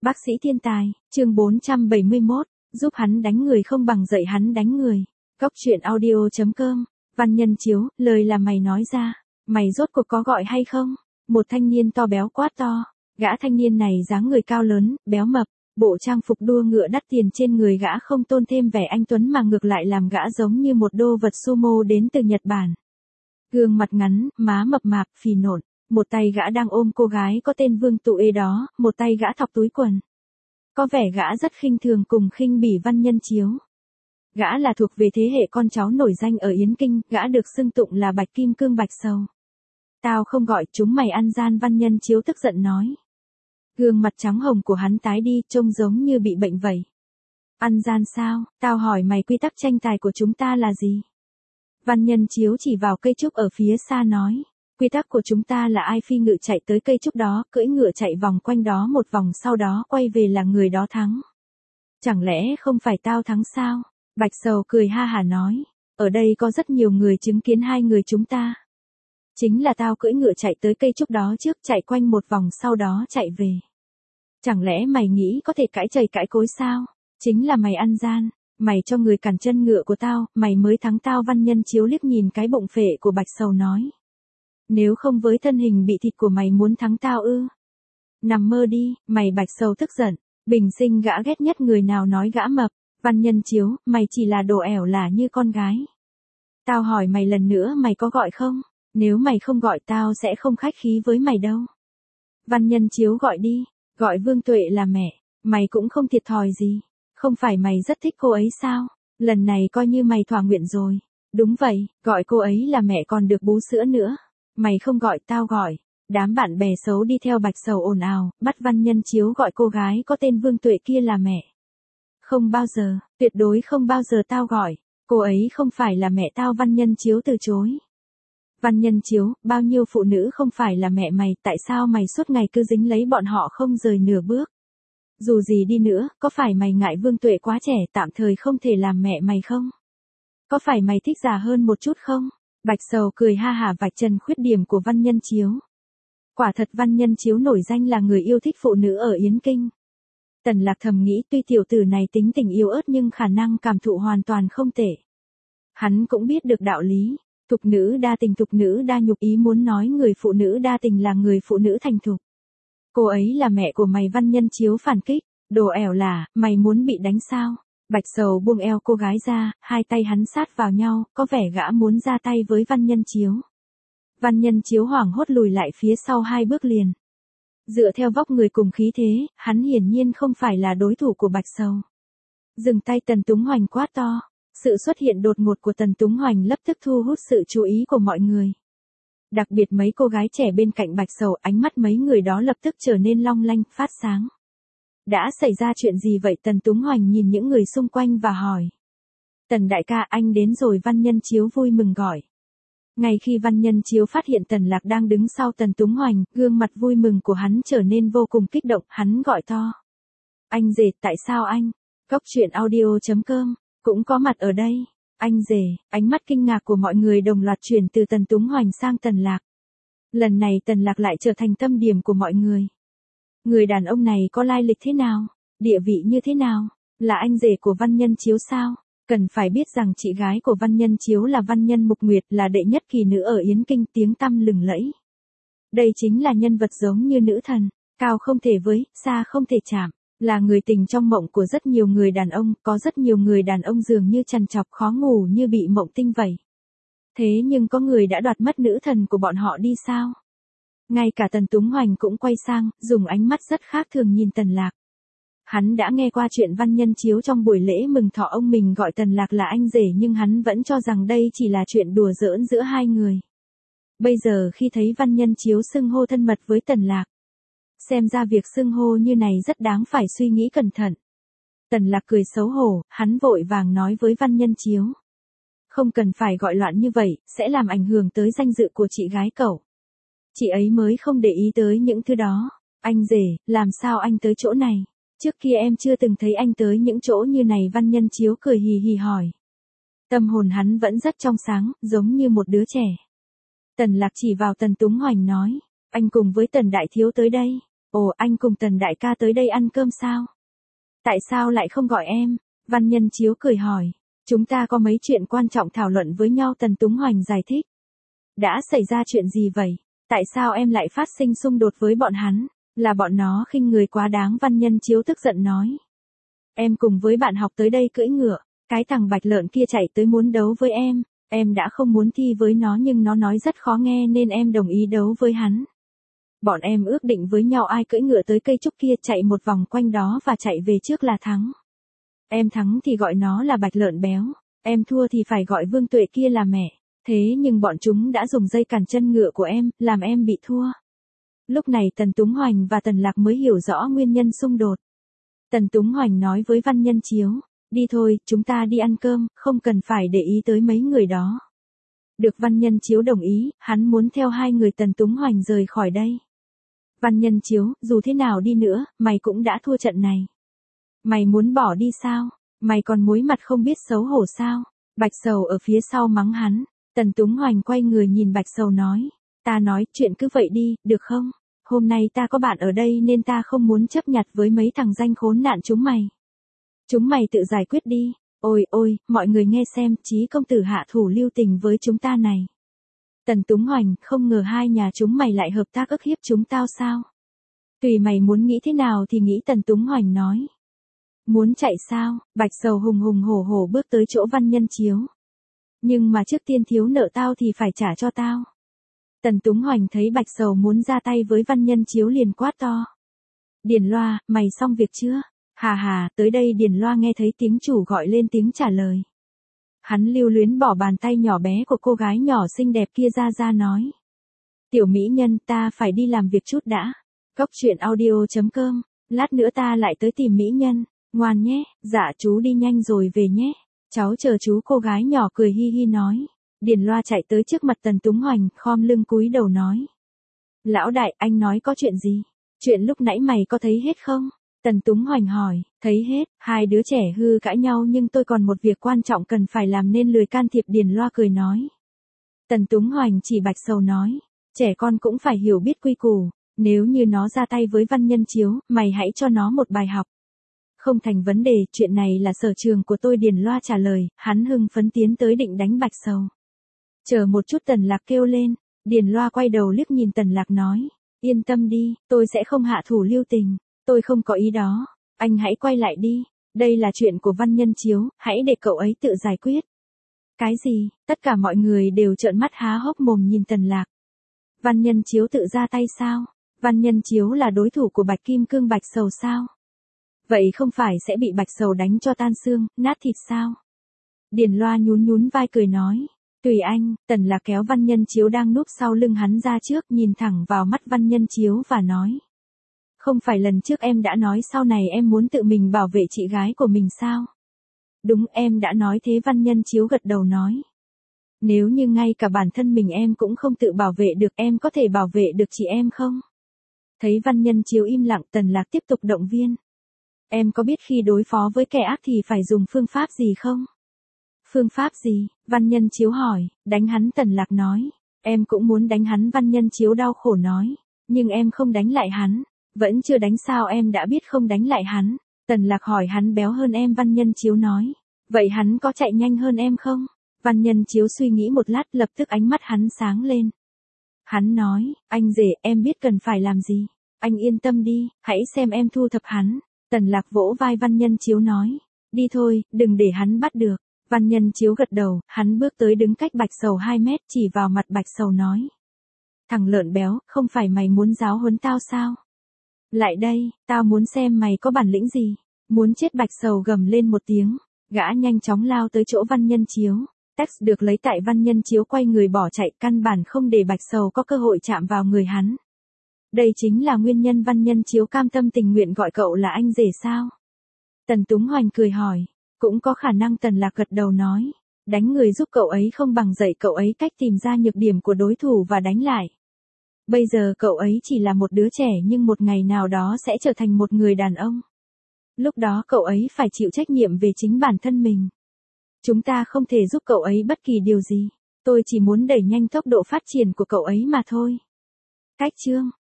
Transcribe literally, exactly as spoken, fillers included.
Bác sĩ thiên tài, chương bốn trăm bảy mươi mốt, giúp hắn đánh người không bằng dạy hắn đánh người. Góc truyện audio chấm com, Văn Nhân Chiếu, lời là mày nói ra, mày rốt cuộc có gọi hay không? Một thanh niên to béo quát to, gã thanh niên này dáng người cao lớn, béo mập, bộ trang phục đua ngựa đắt tiền trên người gã không tôn thêm vẻ anh tuấn mà ngược lại làm gã giống như một đô vật sumo đến từ Nhật Bản. Gương mặt ngắn, má mập mạp, phì nộn. Một tay gã đang ôm cô gái có tên Vương Tụ Ê đó, một tay gã thọc túi quần. Có vẻ gã rất khinh thường cùng khinh bỉ Văn Nhân Chiếu. Gã là thuộc về thế hệ con cháu nổi danh ở Yến Kinh, gã được xưng tụng là Bạch Kim Cương Bạch Sầu. Tao không gọi chúng mày ăn gian, Văn Nhân Chiếu tức giận nói. Gương mặt trắng hồng của hắn tái đi, trông giống như bị bệnh vậy. Ăn gian sao, tao hỏi mày quy tắc tranh tài của chúng ta là gì? Văn Nhân Chiếu chỉ vào cây trúc ở phía xa nói. Quy tắc của chúng ta là ai phi ngự chạy tới cây trúc đó, cưỡi ngựa chạy vòng quanh đó một vòng sau đó quay về là người đó thắng. Chẳng lẽ không phải tao thắng sao? Bạch Sầu cười ha hả nói. Ở đây có rất nhiều người chứng kiến hai người chúng ta. Chính là tao cưỡi ngựa chạy tới cây trúc đó trước, chạy quanh một vòng sau đó chạy về. Chẳng lẽ mày nghĩ có thể cãi chày cãi cối sao? Chính là mày ăn gian. Mày cho người cản chân ngựa của tao, mày mới thắng tao. Văn Nhân Chiếu liếc nhìn cái bụng phệ của Bạch Sầu nói. Nếu không với thân hình bị thịt của mày muốn thắng tao ư? Nằm mơ đi, mày. Bạch Sầu tức giận. Bình sinh gã ghét nhất người nào nói gã mập. Văn Nhân Chiếu, mày chỉ là đồ ẻo lả như con gái. Tao hỏi mày lần nữa, mày có gọi không? Nếu mày không gọi tao sẽ không khách khí với mày đâu. Văn Nhân Chiếu gọi đi, gọi Vương Tuệ là mẹ, mày cũng không thiệt thòi gì. Không phải mày rất thích cô ấy sao? Lần này coi như mày thỏa nguyện rồi. Đúng vậy, gọi cô ấy là mẹ còn được bú sữa nữa. Mày không gọi tao gọi. Đám bạn bè xấu đi theo Bạch Sầu ồn ào, bắt Văn Nhân Chiếu gọi cô gái có tên Vương Tuệ kia là mẹ. Không bao giờ, tuyệt đối không bao giờ tao gọi. Cô ấy không phải là mẹ tao. Văn Nhân Chiếu từ chối. Văn Nhân Chiếu, bao nhiêu phụ nữ không phải là mẹ mày, tại sao mày suốt ngày cứ dính lấy bọn họ không rời nửa bước? Dù gì đi nữa, có phải mày ngại Vương Tuệ quá trẻ tạm thời không thể làm mẹ mày không? Có phải mày thích già hơn một chút không? Bạch Sầu cười ha hả vạch trần khuyết điểm của Văn Nhân Chiếu. Quả thật Văn Nhân Chiếu nổi danh là người yêu thích phụ nữ ở Yến Kinh. Tần Lạc thầm nghĩ tuy tiểu tử này tính tình yếu ớt nhưng khả năng cảm thụ hoàn toàn không tệ. Hắn cũng biết được đạo lý. Thục nữ đa tình, thục nữ đa nhục, ý muốn nói người phụ nữ đa tình là người phụ nữ thành thục. Cô ấy là mẹ của mày. Văn Nhân Chiếu phản kích. Đồ ẻo lả, mày muốn bị đánh sao? Bạch Sầu buông eo cô gái ra, hai tay hắn sát vào nhau, có vẻ gã muốn ra tay với Văn Nhân Chiếu. Văn Nhân Chiếu hoảng hốt lùi lại phía sau hai bước liền. Dựa theo vóc người cùng khí thế, hắn hiển nhiên không phải là đối thủ của Bạch Sầu. Dừng tay. Tần Túng Hoành quát to. Sự xuất hiện đột ngột của Tần Túng Hoành lập tức thu hút sự chú ý của mọi người. Đặc biệt mấy cô gái trẻ bên cạnh Bạch Sầu, ánh mắt mấy người đó lập tức trở nên long lanh, phát sáng. Đã xảy ra chuyện gì vậy? Tần Túng Hoành nhìn những người xung quanh và hỏi. Tần đại ca, anh đến rồi. Văn Nhân Chiếu vui mừng gọi. Ngay khi Văn Nhân Chiếu phát hiện Tần Lạc đang đứng sau Tần Túng Hoành, gương mặt vui mừng của hắn trở nên vô cùng kích động, hắn gọi to. Anh rể, tại sao anh? Góc truyện audio chấm com, cũng có mặt ở đây. Anh rể, ánh mắt kinh ngạc của mọi người đồng loạt chuyển từ Tần Túng Hoành sang Tần Lạc. Lần này Tần Lạc lại trở thành tâm điểm của mọi người. Người đàn ông này có lai lịch thế nào? Địa vị như thế nào? Là anh rể của Văn Nhân Chiếu sao? Cần phải biết rằng chị gái của Văn Nhân Chiếu là Văn Nhân Mục Nguyệt, là đệ nhất kỳ nữ ở Yến Kinh, tiếng tăm lừng lẫy. Đây chính là nhân vật giống như nữ thần, cao không thể với, xa không thể chạm, là người tình trong mộng của rất nhiều người đàn ông, có rất nhiều người đàn ông dường như trằn trọc khó ngủ như bị mộng tinh vậy. Thế nhưng có người đã đoạt mất nữ thần của bọn họ đi sao? Ngay cả Tần Túng Hoành cũng quay sang, dùng ánh mắt rất khác thường nhìn Tần Lạc. Hắn đã nghe qua chuyện Văn Nhân Chiếu trong buổi lễ mừng thọ ông mình gọi Tần Lạc là anh rể, nhưng hắn vẫn cho rằng đây chỉ là chuyện đùa giỡn giữa hai người. Bây giờ khi thấy Văn Nhân Chiếu xưng hô thân mật với Tần Lạc, xem ra việc xưng hô như này rất đáng phải suy nghĩ cẩn thận. Tần Lạc cười xấu hổ, hắn vội vàng nói với Văn Nhân Chiếu. Không cần phải gọi loạn như vậy, sẽ làm ảnh hưởng tới danh dự của chị gái cậu. Chị ấy mới không để ý tới những thứ đó. Anh rể, làm sao anh tới chỗ này? Trước kia em chưa từng thấy anh tới những chỗ như này. Văn Nhân Chiếu cười hì hì hỏi. Tâm hồn hắn vẫn rất trong sáng, giống như một đứa trẻ. Tần Lạc chỉ vào Tần Túng Hoành nói. Anh cùng với Tần Đại Thiếu tới đây. Ồ, anh cùng Tần đại ca tới đây ăn cơm sao? Tại sao lại không gọi em? Văn Nhân Chiếu cười hỏi. Chúng ta có mấy chuyện quan trọng thảo luận với nhau, Tần Túng Hoành giải thích. Đã xảy ra chuyện gì vậy? Tại sao em lại phát sinh xung đột với bọn hắn? Là bọn nó khinh người quá đáng, Văn Nhân Chiếu tức giận nói. Em cùng với bạn học tới đây cưỡi ngựa, cái thằng bạch lợn kia chạy tới muốn đấu với em, em đã không muốn thi với nó nhưng nó nói rất khó nghe nên em đồng ý đấu với hắn. Bọn em ước định với nhau ai cưỡi ngựa tới cây trúc kia chạy một vòng quanh đó và chạy về trước là thắng. Em thắng thì gọi nó là bạch lợn béo, em thua thì phải gọi Vương Tuệ kia là mẹ. Thế nhưng bọn chúng đã dùng dây cản chân ngựa của em, làm em bị thua. Lúc này Tần Túng Hoành và Tần Lạc mới hiểu rõ nguyên nhân xung đột. Tần Túng Hoành nói với Văn Nhân Chiếu, đi thôi, chúng ta đi ăn cơm, không cần phải để ý tới mấy người đó. Được, Văn Nhân Chiếu đồng ý, hắn muốn theo hai người Tần Túng Hoành rời khỏi đây. Văn Nhân Chiếu, dù thế nào đi nữa, mày cũng đã thua trận này. Mày muốn bỏ đi sao? Mày còn muối mặt không biết xấu hổ sao? Bạch Sầu ở phía sau mắng hắn. Tần Túng Hoành quay người nhìn Bạch Sầu nói, ta nói chuyện cứ vậy đi, được không? Hôm nay ta có bạn ở đây nên ta không muốn chấp nhặt với mấy thằng danh khốn nạn chúng mày. Chúng mày tự giải quyết đi. Ôi ôi, mọi người nghe xem, Chí công tử hạ thủ lưu tình với chúng ta này. Tần Túng Hoành, không ngờ hai nhà chúng mày lại hợp tác ức hiếp chúng tao sao? Tùy mày muốn nghĩ thế nào thì nghĩ, Tần Túng Hoành nói. Muốn chạy sao? Bạch Sầu hùng hùng hổ hổ bước tới chỗ Văn Nhân Chiếu. Nhưng mà trước tiên thiếu nợ tao thì phải trả cho tao. Tần Túng Hoành thấy Bạch Sầu muốn ra tay với Văn Nhân Chiếu liền quát to. Điền Loa, mày xong việc chưa? Hà hà, tới đây. Điền Loa nghe thấy tiếng chủ gọi lên tiếng trả lời. Hắn lưu luyến bỏ bàn tay nhỏ bé của cô gái nhỏ xinh đẹp kia ra ra nói. Tiểu mỹ nhân, ta phải đi làm việc chút đã. Cốc truyện audio chấm com, lát nữa ta lại tới tìm mỹ nhân. Ngoan nhé, dạ chú đi nhanh rồi về nhé. Cháu chờ chú, cô gái nhỏ cười hi hi nói. Điền Loa chạy tới trước mặt Tần Túng Hoành, khom lưng cúi đầu nói. Lão đại, anh nói có chuyện gì? Chuyện lúc nãy mày có thấy hết không? Tần Túng Hoành hỏi. Thấy hết, hai đứa trẻ hư cãi nhau nhưng tôi còn một việc quan trọng cần phải làm nên lười can thiệp, Điền Loa cười nói. Tần Túng Hoành chỉ Bạch Sầu nói. Trẻ con cũng phải hiểu biết quy củ, nếu như nó ra tay với Văn Nhân Chiếu, mày hãy cho nó một bài học. Không thành vấn đề, chuyện này là sở trường của tôi, Điền Loa trả lời, hắn hưng phấn tiến tới định đánh Bạch Sầu. Chờ một chút, Tần Lạc kêu lên. Điền Loa quay đầu liếc nhìn Tần Lạc nói. Yên tâm đi, tôi sẽ không hạ thủ lưu tình, tôi không có ý đó, anh hãy quay lại đi, đây là chuyện của Văn Nhân Chiếu, hãy để cậu ấy tự giải quyết. Cái gì? Tất cả mọi người đều trợn mắt há hốc mồm nhìn Tần Lạc. Văn Nhân Chiếu tự ra tay sao? Văn Nhân Chiếu là đối thủ của Bạch Kim Cương Bạch Sầu sao? Vậy không phải sẽ bị Bạch Sầu đánh cho tan xương, nát thịt sao? Điền Loa nhún nhún vai cười nói. Tùy anh. Tần Lạc kéo Văn Nhân Chiếu đang núp sau lưng hắn ra trước, nhìn thẳng vào mắt Văn Nhân Chiếu và nói. Không phải lần trước em đã nói sau này em muốn tự mình bảo vệ chị gái của mình sao? Đúng, em đã nói thế, Văn Nhân Chiếu gật đầu nói. Nếu như ngay cả bản thân mình em cũng không tự bảo vệ được, em có thể bảo vệ được chị em không? Thấy Văn Nhân Chiếu im lặng, Tần Lạc tiếp tục động viên. Em có biết khi đối phó với kẻ ác thì phải dùng phương pháp gì không? Phương pháp gì? Văn Nhân Chiếu hỏi. Đánh hắn, Tần Lạc nói. Em cũng muốn đánh hắn, Văn Nhân Chiếu đau khổ nói. Nhưng em không đánh lại hắn. Vẫn chưa đánh sao em đã biết không đánh lại hắn? Tần Lạc hỏi. Hắn béo hơn em, Văn Nhân Chiếu nói. Vậy hắn có chạy nhanh hơn em không? Văn Nhân Chiếu suy nghĩ một lát, lập tức ánh mắt hắn sáng lên. Hắn nói, anh rể, em biết cần phải làm gì. Anh yên tâm đi, hãy xem em thu thập hắn. Tần Lạc vỗ vai Văn Nhân Chiếu nói. Đi thôi, đừng để hắn bắt được. Văn Nhân Chiếu gật đầu, hắn bước tới đứng cách Bạch Sầu hai mét, chỉ vào mặt Bạch Sầu nói. Thằng lợn béo, không phải mày muốn giáo huấn tao sao? Lại đây, tao muốn xem mày có bản lĩnh gì. Muốn chết, Bạch Sầu gầm lên một tiếng. Gã nhanh chóng lao tới chỗ Văn Nhân Chiếu. Text được lấy tại Văn Nhân Chiếu quay người bỏ chạy, căn bản không để Bạch Sầu có cơ hội chạm vào người hắn. Đây chính là nguyên nhân Văn Nhân Chiếu cam tâm tình nguyện gọi cậu là anh rể sao? Tần Túng Hoành cười hỏi. Cũng có khả năng, Tần Lạc gật đầu nói. Đánh người giúp cậu ấy không bằng dạy cậu ấy cách tìm ra nhược điểm của đối thủ và đánh lại. Bây giờ cậu ấy chỉ là một đứa trẻ nhưng một ngày nào đó sẽ trở thành một người đàn ông. Lúc đó cậu ấy phải chịu trách nhiệm về chính bản thân mình. Chúng ta không thể giúp cậu ấy bất kỳ điều gì. Tôi chỉ muốn đẩy nhanh tốc độ phát triển của cậu ấy mà thôi. Cách chương